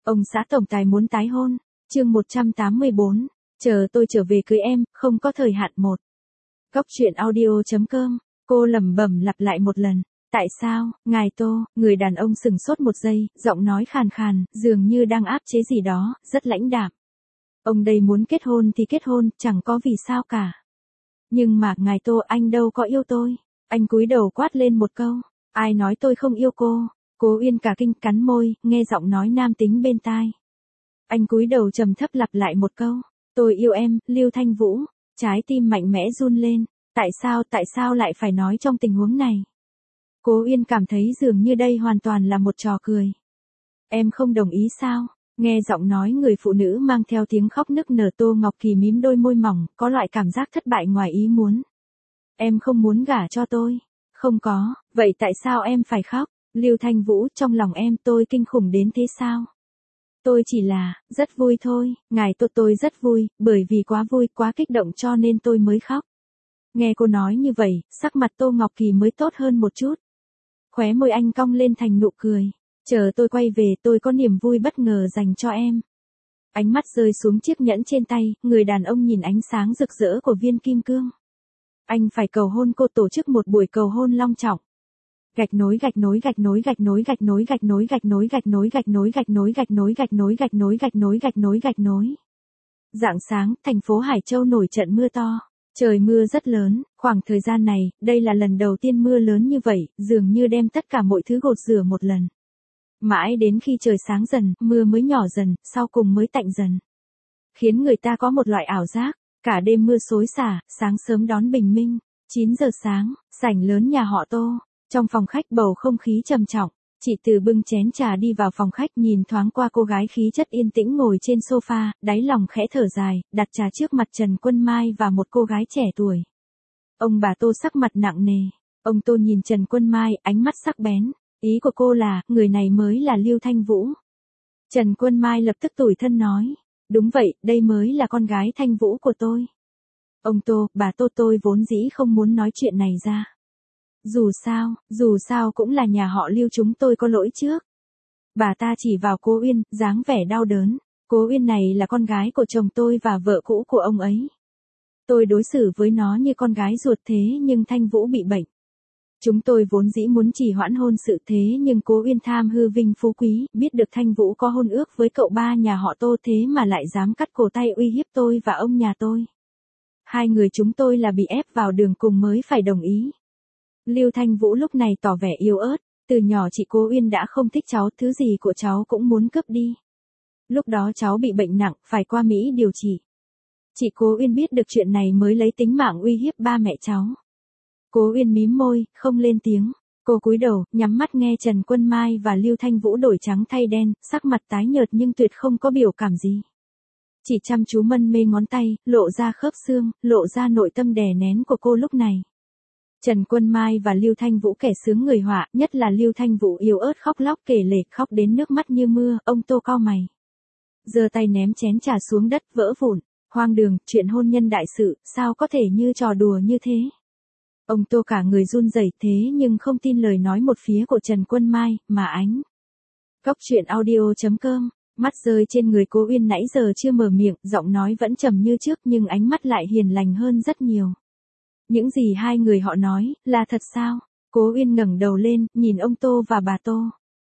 Ông xã tổng tài muốn tái hôn. Chương 184. Chờ tôi trở về cưới em, không có thời hạn một. Góc truyện audio.com. Cô lẩm bẩm lặp lại một lần. Tại sao, ngài Tô? Người đàn ông sững sốt một giây, giọng nói khàn khàn, dường như đang áp chế gì đó, rất lãnh đạm. Ông đây muốn kết hôn thì kết hôn, chẳng có vì sao cả. Nhưng mà, ngài Tô, anh đâu có yêu tôi. Anh cúi đầu quát lên một câu. Ai nói tôi không yêu cô? Cố Uyên cả kinh cắn môi, nghe giọng nói nam tính bên tai. Anh cúi đầu trầm thấp lặp lại một câu. Tôi yêu em, Lưu Thanh Vũ. Trái tim mạnh mẽ run lên. Tại sao lại phải nói trong tình huống này? Cố Uyên cảm thấy dường như đây hoàn toàn là một trò cười. Em không đồng ý sao? Nghe giọng nói người phụ nữ mang theo tiếng khóc nức nở, Tô Ngọc Kỳ mím đôi môi mỏng, có loại cảm giác thất bại ngoài ý muốn. Em không muốn gả cho tôi. Không có, vậy tại sao em phải khóc? Lưu Thanh Vũ, trong lòng em tôi kinh khủng đến thế sao? Tôi chỉ là, rất vui thôi, ngài Tô, tôi rất vui, bởi vì quá vui, quá kích động cho nên tôi mới khóc. Nghe cô nói như vậy, sắc mặt Tô Ngọc Kỳ mới tốt hơn một chút. Khóe môi anh cong lên thành nụ cười. Chờ tôi quay về, tôi có niềm vui bất ngờ dành cho em. Ánh mắt rơi xuống chiếc nhẫn trên tay, người đàn ông nhìn ánh sáng rực rỡ của viên kim cương. Anh phải cầu hôn cô, tổ chức một buổi cầu hôn long trọng. Gạch nối. Rạng sáng, thành phố Hải Châu nổi trận mưa to. Trời mưa rất lớn, khoảng thời gian này, đây là lần đầu tiên mưa lớn như vậy, dường như đem tất cả mọi thứ gột rửa một lần. Mãi đến khi trời sáng dần, mưa mới nhỏ dần, sau cùng mới tạnh dần. Khiến người ta có một loại ảo giác, cả đêm mưa xối xả, sáng sớm đón bình minh. 9 giờ sáng, sảnh lớn nhà họ Tô. Trong phòng khách bầu không khí trầm trọng, chị Từ bưng chén trà đi vào phòng khách, nhìn thoáng qua cô gái khí chất yên tĩnh ngồi trên sofa, đáy lòng khẽ thở dài, đặt trà trước mặt Trần Quân Mai và một cô gái trẻ tuổi. Ông bà Tô sắc mặt nặng nề. Ông Tô nhìn Trần Quân Mai, ánh mắt sắc bén. Ý của cô là, người này mới là Lưu Thanh Vũ. Trần Quân Mai lập tức tủi thân nói. Đúng vậy, đây mới là con gái Thanh Vũ của tôi. Ông Tô, bà Tô, tôi vốn dĩ không muốn nói chuyện này ra. Dù sao cũng là nhà họ Lưu, chúng tôi có lỗi trước. Bà ta chỉ vào Cố Uyên, dáng vẻ đau đớn. Cố Uyên này là con gái của chồng tôi và vợ cũ của ông ấy. Tôi đối xử với nó như con gái ruột, thế nhưng Thanh Vũ bị bệnh. Chúng tôi vốn dĩ muốn trì hoãn hôn sự, thế nhưng Cố Uyên tham hư vinh phú quý, biết được Thanh Vũ có hôn ước với cậu ba nhà họ Tô, thế mà lại dám cắt cổ tay uy hiếp tôi và ông nhà tôi. Hai người chúng tôi là bị ép vào đường cùng mới phải đồng ý. Lưu Thanh Vũ lúc này tỏ vẻ yếu ớt, từ nhỏ chị Cố Uyên đã không thích cháu, thứ gì của cháu cũng muốn cướp đi. Lúc đó cháu bị bệnh nặng, phải qua Mỹ điều trị. Chị Cố Uyên biết được chuyện này mới lấy tính mạng uy hiếp ba mẹ cháu. Cố Uyên mím môi, không lên tiếng. Cô cúi đầu, nhắm mắt nghe Trần Quân Mai và Lưu Thanh Vũ đổi trắng thay đen, sắc mặt tái nhợt nhưng tuyệt không có biểu cảm gì. Chỉ chăm chú mân mê ngón tay, lộ ra khớp xương, lộ ra nội tâm đè nén của cô lúc này. Trần Quân Mai và Lưu Thanh Vũ kẻ sướng người họa, nhất là Lưu Thanh Vũ yếu ớt khóc lóc kể lể, khóc đến nước mắt như mưa. Ông Tô cau mày, giơ tay ném chén trà xuống đất, vỡ vụn. Hoang đường, chuyện hôn nhân đại sự, sao có thể như trò đùa như thế? Ông Tô cả người run rẩy, thế nhưng không tin lời nói một phía của Trần Quân Mai, mà ánh. Góc truyện audio.com. Mắt rơi trên người Cố Uyên, nãy giờ chưa mở miệng, giọng nói vẫn trầm như trước nhưng ánh mắt lại hiền lành hơn rất nhiều. Những gì hai người họ nói, là thật sao? Cố Uyên ngẩng đầu lên, nhìn ông Tô và bà Tô.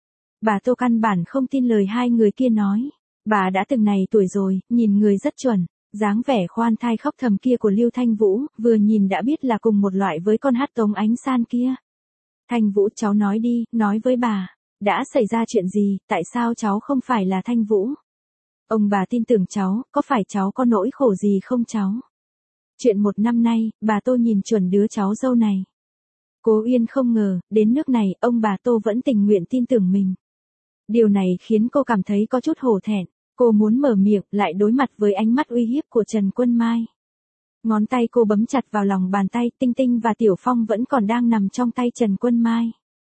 Bà Tô căn bản không tin lời hai người kia nói. Bà đã từng này tuổi rồi, nhìn người rất chuẩn. Dáng vẻ khoan thai khóc thầm kia của Lưu Thanh Vũ, vừa nhìn đã biết là cùng một loại với con hát Tống Ánh San kia. Thanh Vũ, cháu nói đi, nói với bà. Đã xảy ra chuyện gì, tại sao cháu không phải là Thanh Vũ? Ông bà tin tưởng cháu, có phải cháu có nỗi khổ gì không cháu? Chuyện 1 năm nay, bà Tô nhìn chuẩn đứa cháu dâu này. Cố Uyên không ngờ, đến nước này, ông bà Tô vẫn tình nguyện tin tưởng mình. Điều này khiến cô cảm thấy có chút hổ thẹn. Cô muốn mở miệng, lại đối mặt với ánh mắt uy hiếp của Trần Quân Mai. Ngón tay cô bấm chặt vào lòng bàn tay, Tinh Tinh và Tiểu Phong vẫn còn đang nằm trong tay Trần Quân Mai.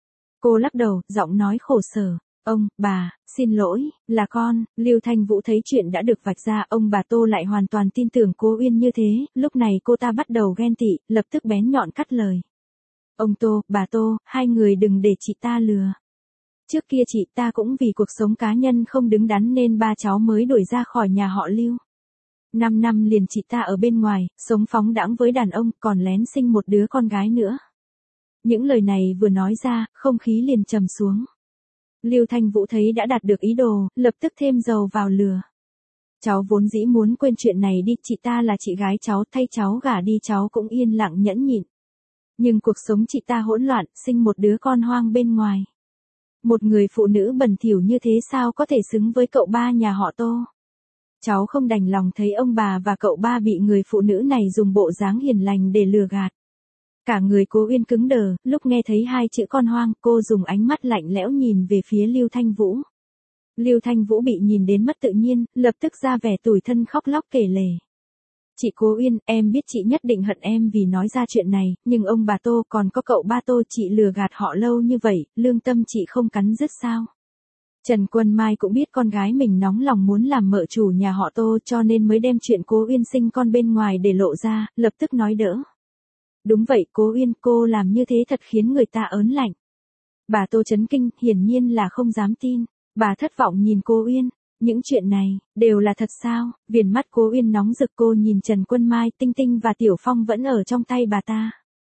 Cô lắc đầu, giọng nói khổ sở. Ông, bà, xin lỗi, là con. Lưu Thanh Vũ thấy chuyện đã được vạch ra, ông bà Tô lại hoàn toàn tin tưởng Cố Uyên như thế, lúc này cô ta bắt đầu ghen tị, lập tức bén nhọn cắt lời. Ông Tô, bà Tô, hai người đừng để chị ta lừa. Trước kia chị ta cũng vì cuộc sống cá nhân không đứng đắn nên ba cháu mới đuổi ra khỏi nhà họ Lưu. 5 năm liền chị ta ở bên ngoài, sống phóng đãng với đàn ông, còn lén sinh một đứa con gái nữa. Những lời này vừa nói ra, không khí liền trầm xuống. Lưu Thanh Vũ thấy đã đạt được ý đồ, lập tức thêm dầu vào lửa. Cháu vốn dĩ muốn quên chuyện này đi, chị ta là chị gái cháu, thay cháu gả đi cháu cũng yên lặng nhẫn nhịn. Nhưng cuộc sống chị ta hỗn loạn, sinh một đứa con hoang bên ngoài. Một người phụ nữ bẩn thỉu như thế sao có thể xứng với cậu ba nhà họ Tô. Cháu không đành lòng thấy ông bà và cậu ba bị người phụ nữ này dùng bộ dáng hiền lành để lừa gạt. Cả người Cố Uyên cứng đờ, lúc nghe thấy hai chữ con hoang, cô dùng ánh mắt lạnh lẽo nhìn về phía Lưu Thanh Vũ. Lưu Thanh Vũ bị nhìn đến mất tự nhiên, lập tức ra vẻ tủi thân khóc lóc kể lể. Chị Cố Uyên, em biết chị nhất định hận em vì nói ra chuyện này, nhưng ông bà Tô còn có cậu ba Tô chị lừa gạt họ lâu như vậy, lương tâm chị không cắn rứt sao? Trần Quân Mai cũng biết con gái mình nóng lòng muốn làm mợ chủ nhà họ Tô cho nên mới đem chuyện Cố Uyên sinh con bên ngoài để lộ ra, lập tức nói đỡ. Đúng vậy Cố Uyên, cô làm như thế thật khiến người ta ớn lạnh. Bà Tô chấn kinh, hiển nhiên là không dám tin. Bà thất vọng nhìn Cố Uyên. Những chuyện này, đều là thật sao? Viền mắt Cố Uyên nóng rực, cô nhìn Trần Quân Mai, Tinh Tinh và Tiểu Phong vẫn ở trong tay bà ta.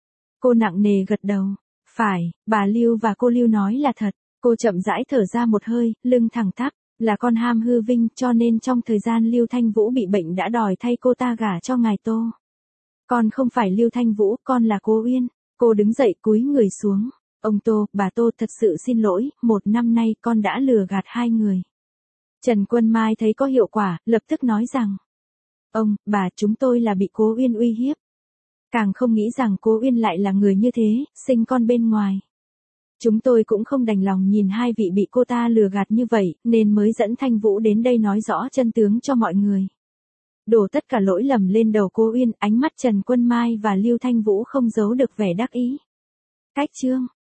Cô nặng nề gật đầu. Phải, bà Lưu và cô Lưu nói là thật. Cô chậm rãi thở ra một hơi, lưng thẳng tắp. Là con ham hư vinh cho nên trong thời gian Lưu Thanh Vũ bị bệnh đã đòi thay cô ta gả cho ngài Tô. Con không phải Lưu Thanh Vũ, con là Cố Uyên. Cô đứng dậy cúi người xuống. Ông Tô, bà Tô thật sự xin lỗi, 1 năm nay con đã lừa gạt hai người. Trần Quân Mai thấy có hiệu quả, lập tức nói rằng. Ông, bà, chúng tôi là bị Cố Uyên uy hiếp. Càng không nghĩ rằng Cố Uyên lại là người như thế, sinh con bên ngoài. Chúng tôi cũng không đành lòng nhìn hai vị bị cô ta lừa gạt như vậy, nên mới dẫn Thanh Vũ đến đây nói rõ chân tướng cho mọi người. Đổ tất cả lỗi lầm lên đầu Cố Uyên, ánh mắt Trần Quân Mai và Lưu Thanh Vũ không giấu được vẻ đắc ý. Cách chương